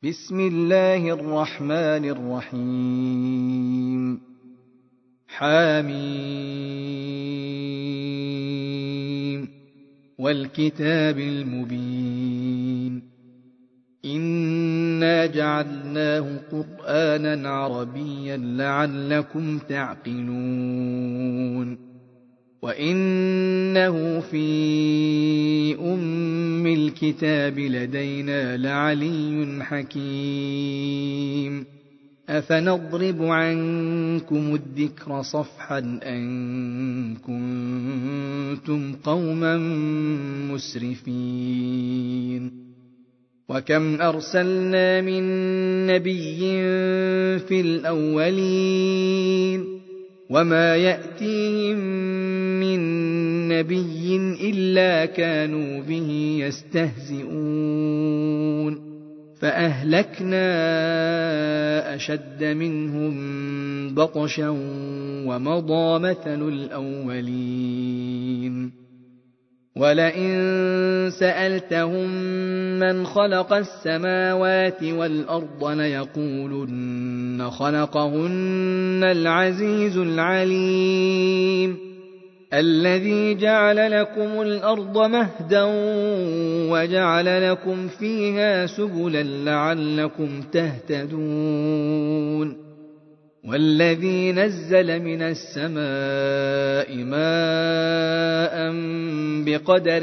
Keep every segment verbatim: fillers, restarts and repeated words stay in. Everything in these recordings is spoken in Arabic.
بسم الله الرحمن الرحيم. حميم والكتاب المبين. إنا جعلناه قرآنا عربيا لعلكم تعقلون. وإنه في أم الكتاب لدينا لعلي حكيم. أفنضرب عنكم الذكر صفحا أن كنتم قوما مسرفين. وكم أرسلنا من نبي في الأولين وما يأتيهم من نبي إلا كانوا به يستهزئون. فأهلكنا أشد منهم بطشا ومضى مثل الأولين. ولئن سألتهم من خلق السماوات والأرض ليقولن خلقهن العزيز العليم الذي جعل لكم الأرض مهدا وجعل لكم فيها سبلا لعلكم تهتدون. والذي نزل من السماء ماء بقدر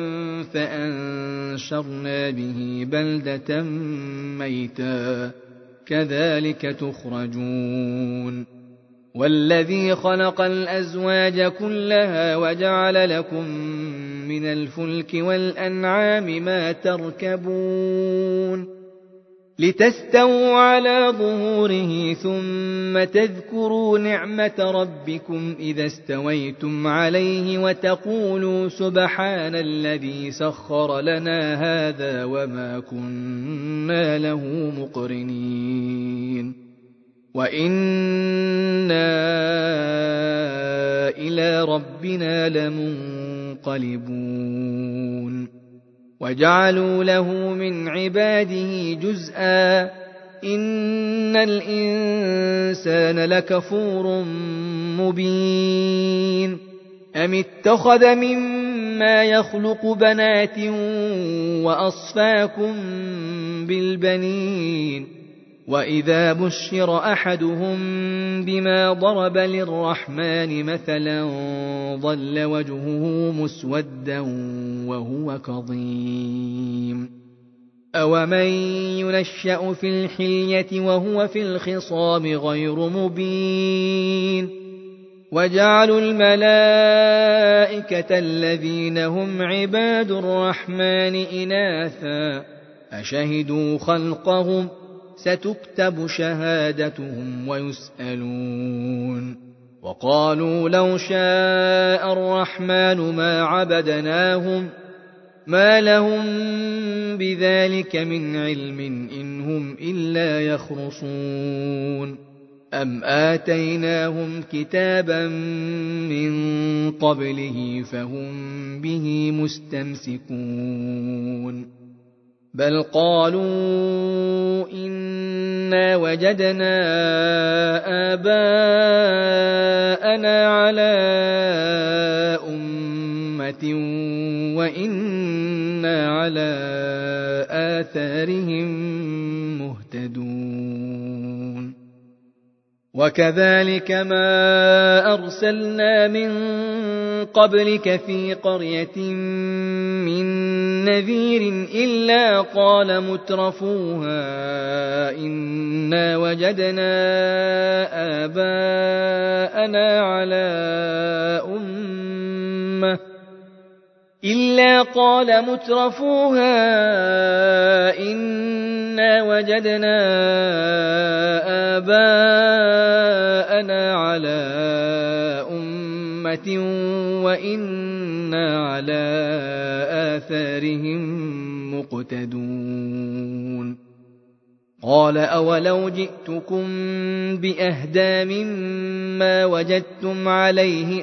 فأنشرنا به بلدة ميتا كذلك تخرجون. والذي خلق الأزواج كلها وجعل لكم من الفلك والأنعام ما تركبون لتستووا على ظهوره ثم تذكروا نعمة ربكم إذا استويتم عليه وتقولوا سبحان الذي سخر لنا هذا وما كنا له مقرنين وإنا إلى ربنا لمنقلبون. وجعلوا له من عباده جزءا إن الإنسان لكفور مبين. أم اتخذ مما يخلق بنات وأصفاكم بالبنين وإذا بشر أحدهم بما ضرب للرحمن مثلا ظل وجهه مسودا وهو كظيم. أومن ينشأ في الحلية وهو في الخصام غير مبين. وجعلوا الملائكة الذين هم عباد الرحمن إناثا أشهدوا خلقهم ستكتب شهادتهم ويسألون. وقالوا لو شاء الرحمن ما عبدناهم ما لهم بذلك من علم إن هم إلا يخرصون. أم آتيناهم كتابا من قبله فهم به مستمسكون. بل قالوا إنا وجدنا آباءنا على أمة وإنا على آثارهم مهتدون. وكذلك ما أرسلنا من قبلك في قرية من نذير إلا قال مترفوها إنا وجدنا آباءنا على أمة إلا قال مترفوها إنا وجدنا آباءنا على أمة وإنا على آثارهم مقتدون. قال أولو جئتكم بأهدى مما وجدتم عليه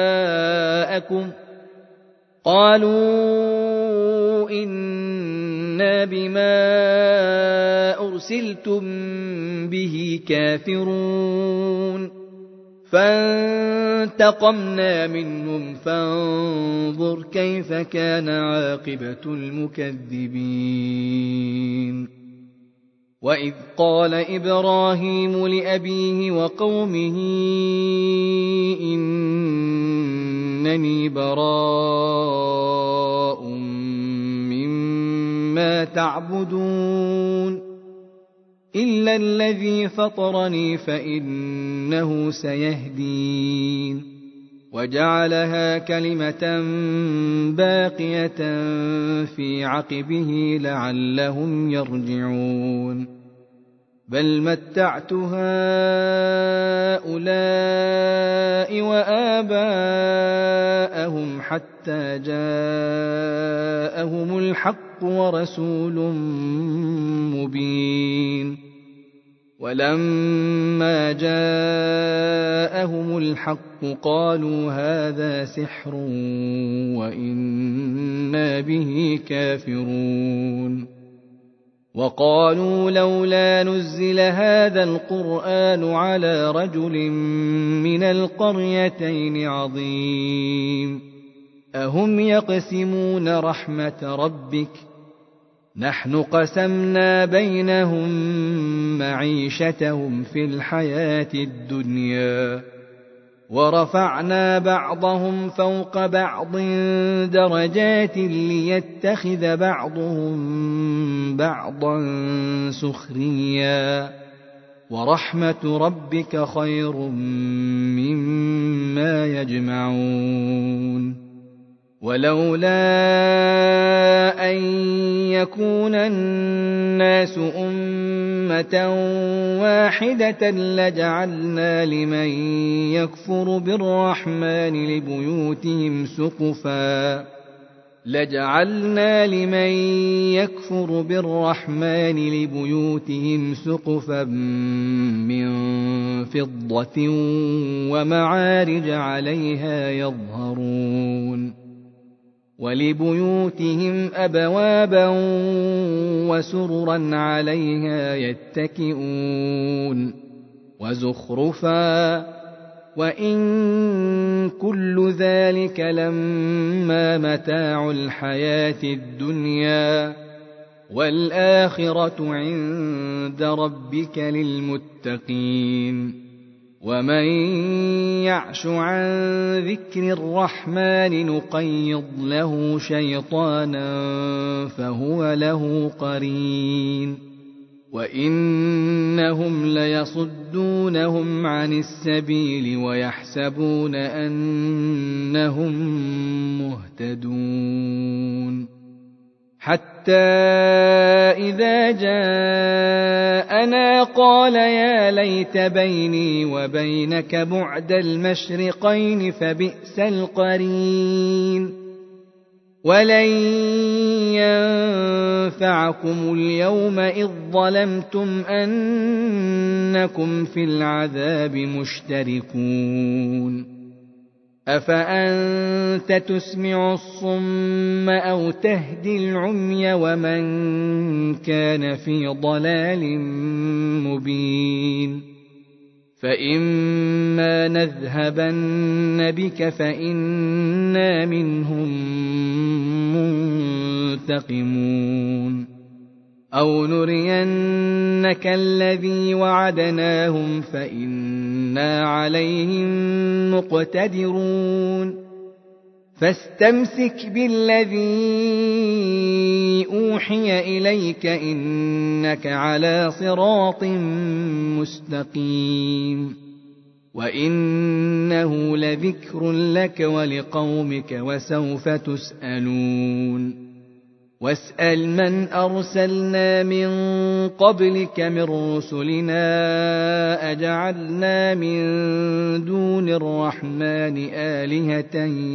آباءكم قالوا إنا إنا بما أرسلتم به كافرون فانتقمنا منهم فانظر كيف كان عاقبة المكذبين وإذ قال إبراهيم لأبيه وقومه إنني براء مما تعبدون إلا الذي فطرني فإنه سيهدين وجعلها كلمة باقية في عقبه لعلهم يرجعون بل متعت هؤلاء وآباءهم حتى جاءهم الحق ورسول مبين ولما جاءهم الحق قالوا هذا سحر وإنا به كافرون وقالوا لولا نزل هذا القرآن على رجل من القريتين عظيم أهم يقسمون رحمة ربك نحن قسمنا بينهم معيشتهم في الحياة الدنيا ورفعنا بعضهم فوق بعض درجات ليتخذ بعضهم بعضا سخريا ورحمة ربك خير مما يجمعون ولولا أن يكون الناس أمة واحدة لجعلنا لمن يكفر بالرحمن لبيوتهم سقفا لجعلنا لمن يكفر بالرحمن لبيوتهم سقفا من فضة ومعارج عليها يظهرون ولبيوتهم أبوابا وسررا عليها يتكئون وزخرفا وإن كل ذلك لما متاع الحياة الدنيا والآخرة عند ربك للمتقين ومن يعش عن ذكر الرحمن نقيض له شيطانا فهو له قرين وإنهم ليصدونهم عن السبيل ويحسبون أنهم مهتدون حتى إذا جاءنا قال يا ليت بيني وبينك بعد المشرقين فبئس القرين ولن ينفعكم اليوم إذ ظلمتم أنكم في العذاب مشتركون أفأنت تسمع الصم أو تهدي العمي ومن كان في ضلال مبين فإما نذهبن بك فإنا منهم منتقمون أو نرينك الذي وعدناهم فإنا عليهم مقتدرون فاستمسك بالذي أوحي إليك إنك على صراط مستقيم وإنه لذكر لك ولقومك وسوف تسألون واسأل من أرسلنا من قبلك من رسلنا أجعلنا من دون الرحمن آلهة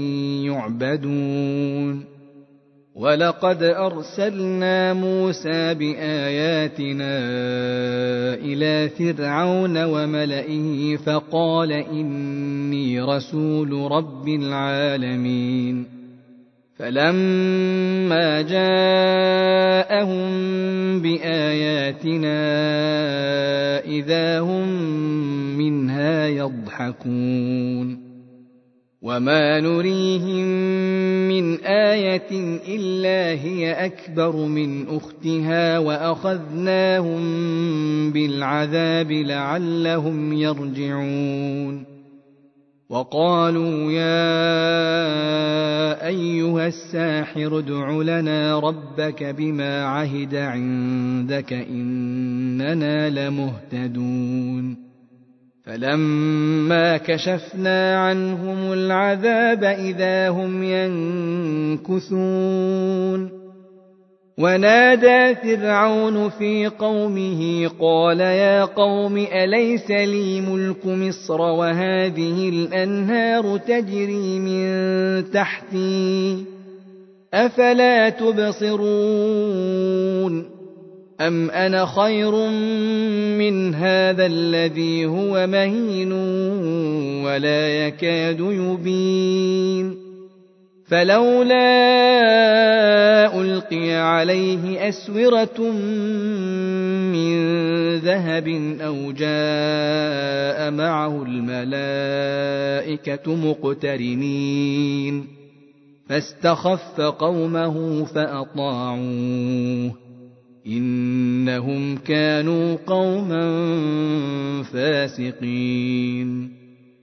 يعبدون ولقد أرسلنا موسى بآياتنا إلى فرعون وملئه فقال إني رسول رب العالمين فلما جاءهم بآياتنا إذا هم منها يضحكون وما نريهم من آية إلا هي أكبر من أختها وأخذناهم بالعذاب لعلهم يرجعون وقالوا يا أيها الساحر ادع لنا ربك بما عهد عندك إننا لمهتدون فلما كشفنا عنهم العذاب إذا هم ينكثون ونادى فرعون في قومه قال يا قوم أليس لي ملك مصر وهذه الأنهار تجري من تحتي أفلا تبصرون أم أنا خير من هذا الذي هو مهين ولا يكاد يبين فلولا ألقي عليه أسورة من ذهب أو جاء معه الملائكة مقترنين فاستخف قومه فأطاعوه إنهم كانوا قوما فاسقين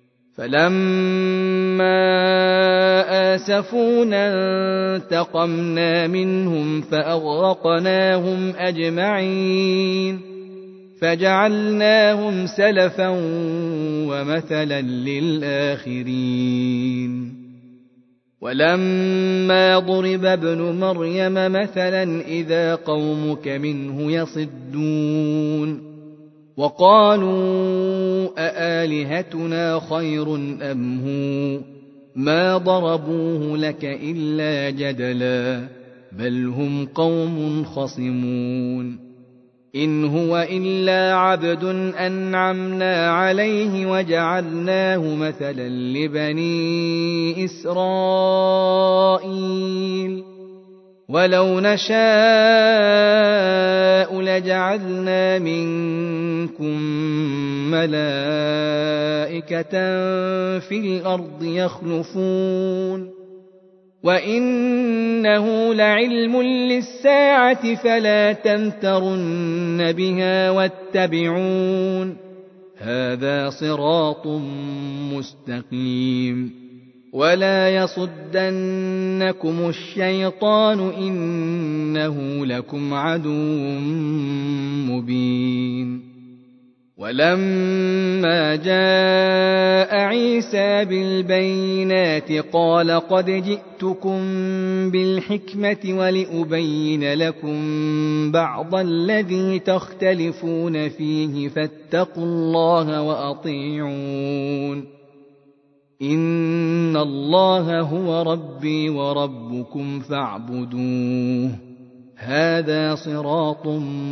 فلما آسفونا انتقمنا منهم فأغرقناهم أجمعين فجعلناهم سلفا ومثلا للآخرين ولما ضرب ابن مريم مثلا إذا قومك منه يصدون وقالوا أآلهتنا خير أم هو ما ضربوه لك إلا جدلا بل هم قوم خصمون إن هو إلا عبد أنعمنا عليه وجعلناه مثلا لبني إسرائيل ولو نشاء لجعلنا منكم ملائكة في الأرض يخلفون وإنه لعلم للساعة فلا تمترن بها واتبعون هذا صراط مستقيم ولا يصدنكم الشيطان إنه لكم عدو مبين ولما جاء عيسى بالبينات قال قد جئتكم بالحكمة ولأبين لكم بعض الذي تختلفون فيه فاتقوا الله وأطيعون إن الله هو ربي وربكم فاعبدوه هذا صراط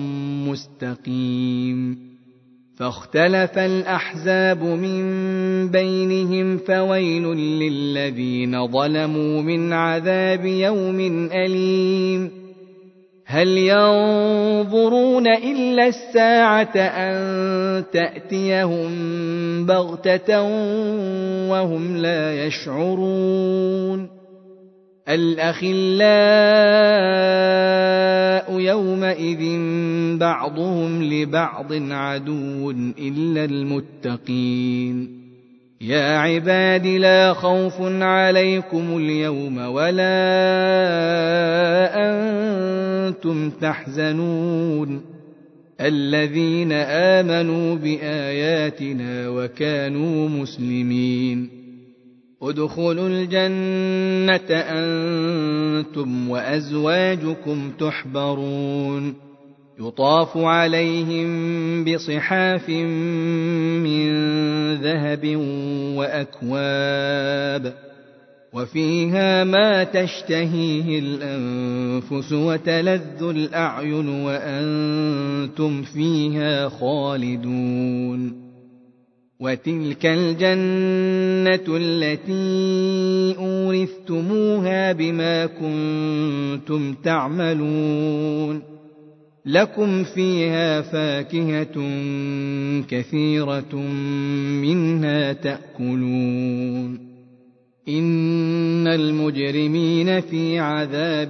مستقيم فاختلف الأحزاب من بينهم فويل للذين ظلموا من عذاب يوم أليم هل ينظرون إلا الساعة أن تأتيهم بغتة وهم لا يشعرون الأخلاء يومئذ بعضهم لبعض عدو إلا المتقين يا عباد لا خوف عليكم اليوم ولا أنتم تحزنون الذين آمنوا بآياتنا وكانوا مسلمين ادخلوا الجنة أنتم وأزواجكم تحبرون يطاف عليهم بصحاف من ذهب وأكواب وفيها ما تشتهيه الأنفس وتلذ الأعين وأنتم فيها خالدون وتلك الجنة التي أورثتموها بما كنتم تعملون لكم فيها فاكهة كثيرة منها تأكلون إن المجرمين في عذاب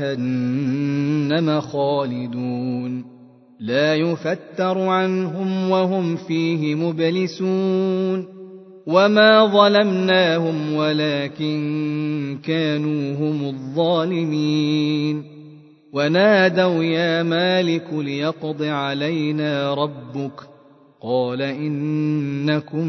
جهنم خالدون لا يفتر عنهم وهم فيه مبلسون وما ظلمناهم ولكن كانوا هم الظالمين ونادوا يا مالك ليقض علينا ربك قال إنكم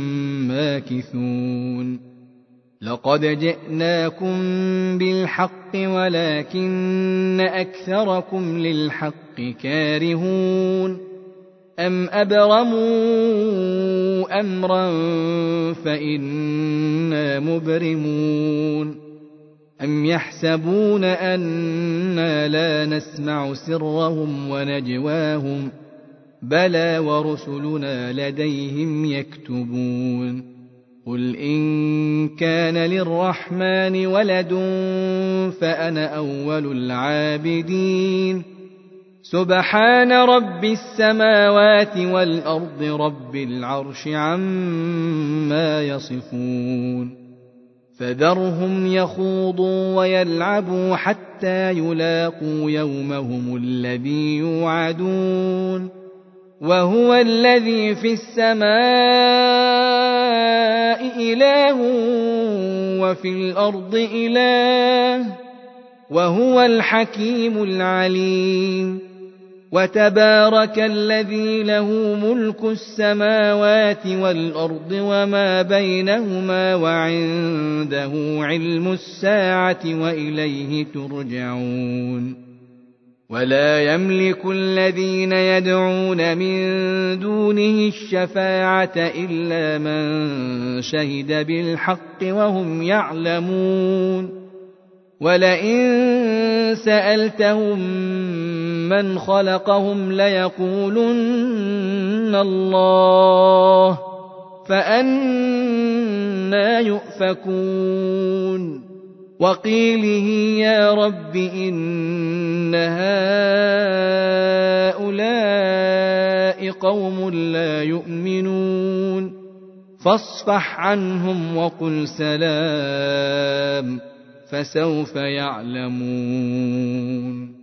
ماكثون لقد جئناكم بالحق ولكن أكثركم للحق كارهون أم أبرموا أمرا فإنا مبرمون أم يحسبون أنا لا نسمع سرهم ونجواهم بلى ورسلنا لديهم يكتبون قل إن كان للرحمن ولد فأنا أول العابدين سبحان رب السماوات والأرض رب العرش عما يصفون فذرهم يخوضوا ويلعبوا حتى يلاقوا يومهم الذي يوعدون وهو الذي في السماء إله وفي الأرض إله وهو الحكيم العليم وتبارك الذي له ملك السماوات والأرض وما بينهما وعنده علم الساعة وإليه ترجعون ولا يملك الذين يدعون من دونه الشفاعة إلا من شهد بالحق وهم يعلمون ولئن سألتهم من خلقهم ليقولن الله فأنى يؤفكون وقيله يا رب إن هؤلاء قوم لا يؤمنون فاصفح عنهم وقل سلام فسوف يعلمون